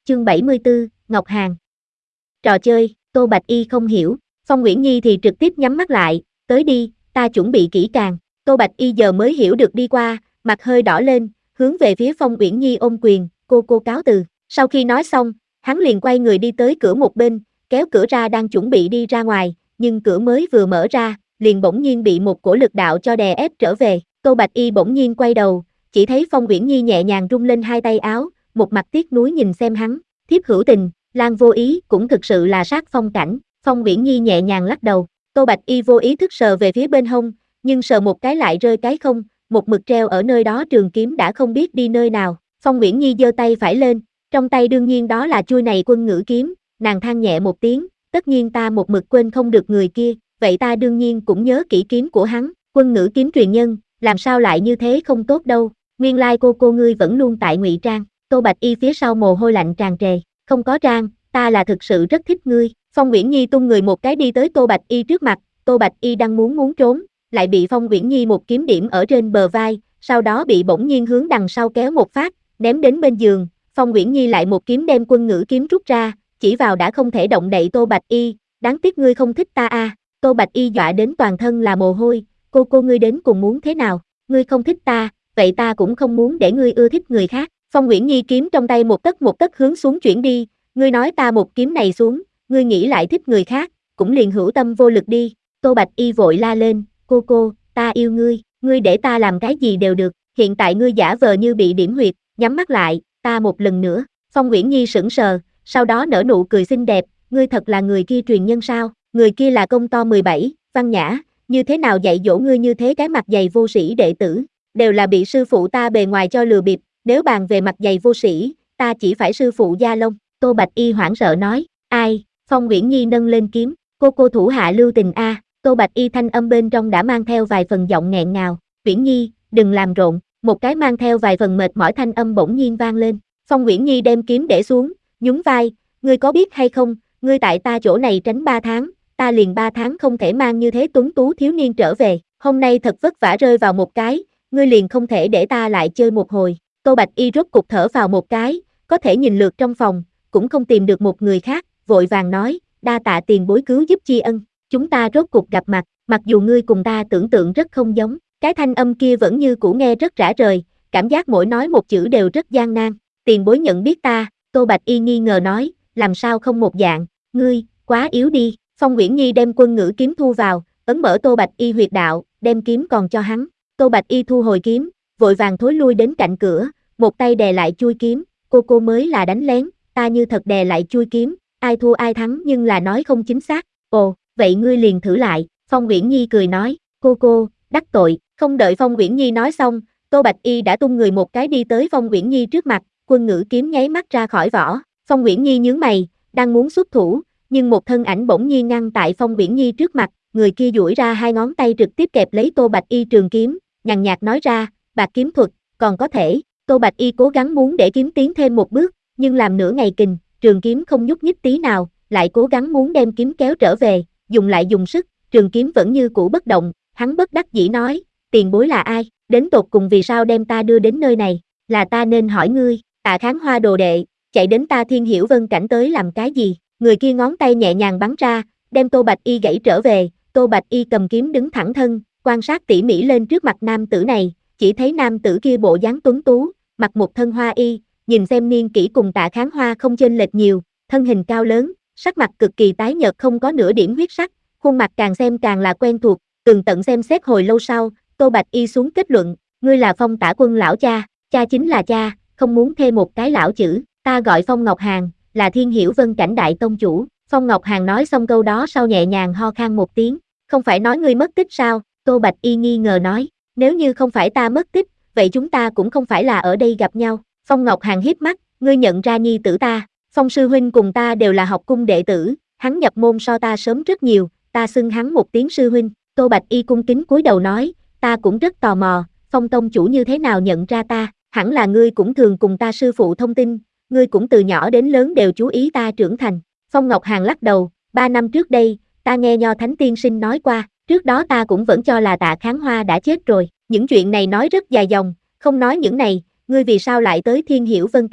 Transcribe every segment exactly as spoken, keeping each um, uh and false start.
Chương bảy mươi tư, Ngọc Hàn. Trò chơi, Tô Bạch Y không hiểu, Phong Uyển Nhi thì trực tiếp nhắm mắt lại, tới đi, ta chuẩn bị kỹ càng. Tô Bạch Y giờ mới hiểu được đi qua, mặt hơi đỏ lên, hướng về phía Phong Uyển Nhi ôm quyền, cô cô cáo từ. Sau khi nói xong, hắn liền quay người đi tới cửa một bên, kéo cửa ra đang chuẩn bị đi ra ngoài, nhưng cửa mới vừa mở ra, liền bỗng nhiên bị một cổ lực đạo cho đè ép trở về. Tô Bạch Y bỗng nhiên quay đầu, chỉ thấy Phong Uyển Nhi nhẹ nhàng rung lên hai tay áo, một mặt tiếc nuối nhìn xem hắn, thiếp hữu tình, Lan vô ý cũng thực sự là sát phong cảnh. Phong Uyển Nhi nhẹ nhàng lắc đầu, Tô Bạch Y vô ý thức sờ về phía bên hông, nhưng sờ một cái lại rơi cái không, một mực treo ở nơi đó trường kiếm đã không biết đi nơi nào. Phong Uyển Nhi giơ tay phải lên, trong tay đương nhiên đó là chuôi này quân ngữ kiếm, nàng than nhẹ một tiếng, tất nhiên ta một mực quên không được người kia, vậy ta đương nhiên cũng nhớ kỹ kiếm của hắn, quân ngữ kiếm truyền nhân, làm sao lại như thế không tốt đâu, nguyên lai cô cô ngươi vẫn luôn tại ngụy trang. Tô Bạch Y phía sau mồ hôi lạnh tràn trề, không có trang, ta là thực sự rất thích ngươi. Phong Uyển Nhi tung người một cái đi tới Tô Bạch Y trước mặt, Tô Bạch Y đang muốn muốn trốn, lại bị Phong Uyển Nhi một kiếm điểm ở trên bờ vai, sau đó bị bỗng nhiên hướng đằng sau kéo một phát, ném đến bên giường. Phong Uyển Nhi lại một kiếm đem quân ngữ kiếm rút ra, chỉ vào đã không thể động đậy Tô Bạch Y, đáng tiếc ngươi không thích ta a. Tô Bạch Y dọa đến toàn thân là mồ hôi, cô cô ngươi đến cùng muốn thế nào, ngươi không thích ta, vậy ta cũng không muốn để ngươi ưa thích người khác. Phong Uyển Nhi kiếm trong tay một tấc một tấc hướng xuống chuyển đi, ngươi nói ta một kiếm này xuống, ngươi nghĩ lại thích người khác, cũng liền hữu tâm vô lực đi. Tô Bạch Y vội la lên, cô cô, ta yêu ngươi, ngươi để ta làm cái gì đều được, hiện tại ngươi giả vờ như bị điểm huyệt, nhắm mắt lại, ta một lần nữa. Phong Uyển Nhi sững sờ, sau đó nở nụ cười xinh đẹp, ngươi thật là người kia truyền nhân sao, người kia là công to mười bảy, Văn Nhã, như thế nào dạy dỗ ngươi như thế cái mặt dày vô sĩ đệ tử, đều là bị sư phụ ta bề ngoài cho lừa bịp, nếu bàn về mặt dày vô sĩ, ta chỉ phải sư phụ Gia Long. Tô Bạch Y hoảng sợ nói, ai? Phong Uyển Nhi nâng lên kiếm, cô cô thủ hạ lưu tình a. À. Tô Bạch Y thanh âm bên trong đã mang theo vài phần giọng nghẹn ngào, Uyển Nhi, đừng làm rộn, một cái mang theo vài phần mệt mỏi thanh âm bỗng nhiên vang lên. Phong Uyển Nhi đem kiếm để xuống, nhún vai, ngươi có biết hay không, ngươi tại ta chỗ này tránh ba tháng, ta liền ba tháng không thể mang như thế tuấn tú thiếu niên trở về, hôm nay thật vất vả rơi vào một cái, ngươi liền không thể để ta lại chơi một hồi. Tô Bạch Y rốt cục thở vào một cái, có thể nhìn lượt trong phòng, cũng không tìm được một người khác, vội vàng nói, đa tạ tiền bối cứu giúp tri ân, chúng ta rốt cục gặp mặt, mặc dù ngươi cùng ta tưởng tượng rất không giống, cái thanh âm kia vẫn như cũ nghe rất rã rời, cảm giác mỗi nói một chữ đều rất gian nan. Tiền bối nhận biết ta, Tô Bạch Y nghi ngờ nói, làm sao không một dạng, ngươi, quá yếu đi. Phong Uyển Nhi đem quân ngữ kiếm thu vào, ấn mở Tô Bạch Y huyệt đạo, đem kiếm còn cho hắn. Tô Bạch Y thu hồi kiếm, vội vàng thối lui đến cạnh cửa, một tay đè lại chuôi kiếm, cô cô mới là đánh lén, ta như thật đè lại chuôi kiếm, ai thua ai thắng nhưng là nói không chính xác. Ồ, vậy ngươi liền thử lại. Phong Uyển Nhi cười nói, cô cô, đắc tội. Không đợi Phong Uyển Nhi nói xong, Tô Bạch Y đã tung người một cái đi tới Phong Uyển Nhi trước mặt, quân ngữ kiếm nháy mắt ra khỏi vỏ. Phong Uyển Nhi nhướng mày, đang muốn xuất thủ, nhưng một thân ảnh bỗng nhiên ngăn tại Phong Uyển Nhi trước mặt, người kia duỗi ra hai ngón tay trực tiếp kẹp lấy Tô Bạch Y trường kiếm, nhàn nhạt nói ra, bạc kiếm thuật, còn có thể. Tô Bạch Y cố gắng muốn để kiếm tiến thêm một bước, nhưng làm nửa ngày kình, trường kiếm không nhúc nhích tí nào, lại cố gắng muốn đem kiếm kéo trở về, dùng lại dùng sức, trường kiếm vẫn như cũ bất động, hắn bất đắc dĩ nói, tiền bối là ai, đến tột cùng vì sao đem ta đưa đến nơi này, là ta nên hỏi ngươi, Tạ Kháng Hoa đồ đệ, chạy đến ta Thiên Hiểu Vân cảnh tới làm cái gì, người kia ngón tay nhẹ nhàng bắn ra, đem Tô Bạch Y gãy trở về, Tô Bạch Y cầm kiếm đứng thẳng thân, quan sát tỉ mỉ lên trước mặt nam tử này, chỉ thấy nam tử kia bộ dáng tuấn tú, mặc một thân hoa y, nhìn xem niên kỷ cùng Tạ Kháng Hoa không chênh lệch nhiều, thân hình cao lớn, sắc mặt cực kỳ tái nhợt không có nửa điểm huyết sắc, khuôn mặt càng xem càng là quen thuộc, tường tận xem xét hồi lâu sau, Tô Bạch Y xuống kết luận, ngươi là Phong Tả Quân lão cha, cha chính là cha, không muốn thêm một cái lão chữ, ta gọi Phong Ngọc Hàn, là Thiên Hiểu Vân cảnh đại tông chủ. Phong Ngọc Hàn nói xong câu đó sau nhẹ nhàng ho khan một tiếng, không phải nói ngươi mất tích sao? Tô Bạch Y nghi ngờ nói, nếu như không phải ta mất tích, vậy chúng ta cũng không phải là ở đây gặp nhau. Phong Ngọc Hàn híp mắt, ngươi nhận ra nhi tử ta, Phong sư huynh cùng ta đều là học cung đệ tử, hắn nhập môn so ta sớm rất nhiều, ta xưng hắn một tiếng sư huynh. Tô Bạch Y cung kính cúi đầu nói, ta cũng rất tò mò, Phong tông chủ như thế nào nhận ra ta, hẳn là ngươi cũng thường cùng ta sư phụ thông tin, ngươi cũng từ nhỏ đến lớn đều chú ý ta trưởng thành. Phong Ngọc Hàn lắc đầu, ba năm trước đây, ta nghe Nho Thánh Tiên Sinh nói qua, trước đó ta cũng vẫn cho là Tạ Kháng Hoa đã chết rồi, những chuyện này nói rất dài dòng, không nói những này, ngươi vì sao lại tới Thiên Hiểu Vân cảnh,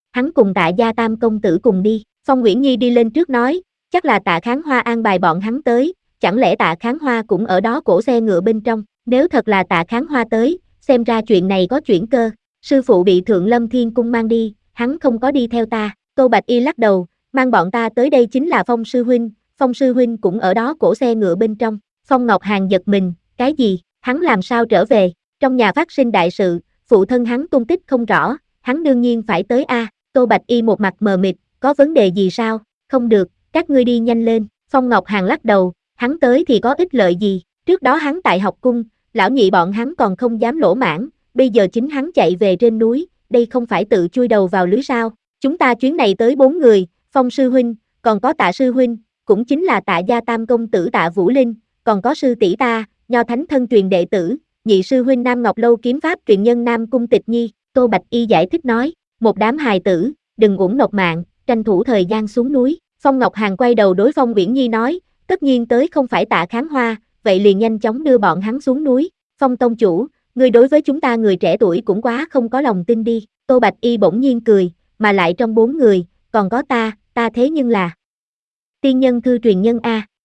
hắn cùng Tạ gia tam công tử cùng đi. Phong Nguyễn Nhi đi lên trước nói, chắc là Tạ Kháng Hoa an bài bọn hắn tới, chẳng lẽ Tạ Kháng Hoa cũng ở đó cổ xe ngựa bên trong, nếu thật là Tạ Kháng Hoa tới, xem ra chuyện này có chuyển cơ, sư phụ bị Thượng Lâm Thiên Cung mang đi, hắn không có đi theo ta. Tô Bạch Y lắc đầu, mang bọn ta tới đây chính là Phong sư huynh, Phong sư huynh cũng ở đó cổ xe ngựa bên trong. Phong Ngọc Hàn giật mình, cái gì, hắn làm sao trở về, trong nhà phát sinh đại sự, phụ thân hắn tung tích không rõ, hắn đương nhiên phải tới a. Tô Bạch Y một mặt mờ mịt, có vấn đề gì sao, không được, các ngươi đi nhanh lên. Phong Ngọc Hàn lắc đầu, hắn tới thì có ích lợi gì, trước đó hắn tại học cung, lão nhị bọn hắn còn không dám lỗ mãng, bây giờ chính hắn chạy về trên núi, đây không phải tự chui đầu vào lưới sao. Chúng ta chuyến này tới bốn người, Phong sư huynh, còn có Tạ sư huynh, cũng chính là Tạ gia tam công tử Tạ Vũ Linh, còn có sư tỷ ta, Nho Thánh thân truyền đệ tử, nhị sư huynh Nam Ngọc Lâu kiếm pháp truyền nhân Nam Cung Tịch Nhi. Tô Bạch Y giải thích nói, một đám hài tử, đừng uổng nộp mạng, tranh thủ thời gian xuống núi. Phong Ngọc Hàn quay đầu đối Phong Uyển Nhi nói, tất nhiên tới không phải Tạ Kháng Hoa, vậy liền nhanh chóng đưa bọn hắn xuống núi. Phong tông chủ, người đối với chúng ta người trẻ tuổi cũng quá không có lòng tin đi. Tô Bạch Y bỗng nhiên cười, mà lại trong bốn người, còn có ta, ta thế nhưng là tiên nhân thư truyền nhân a.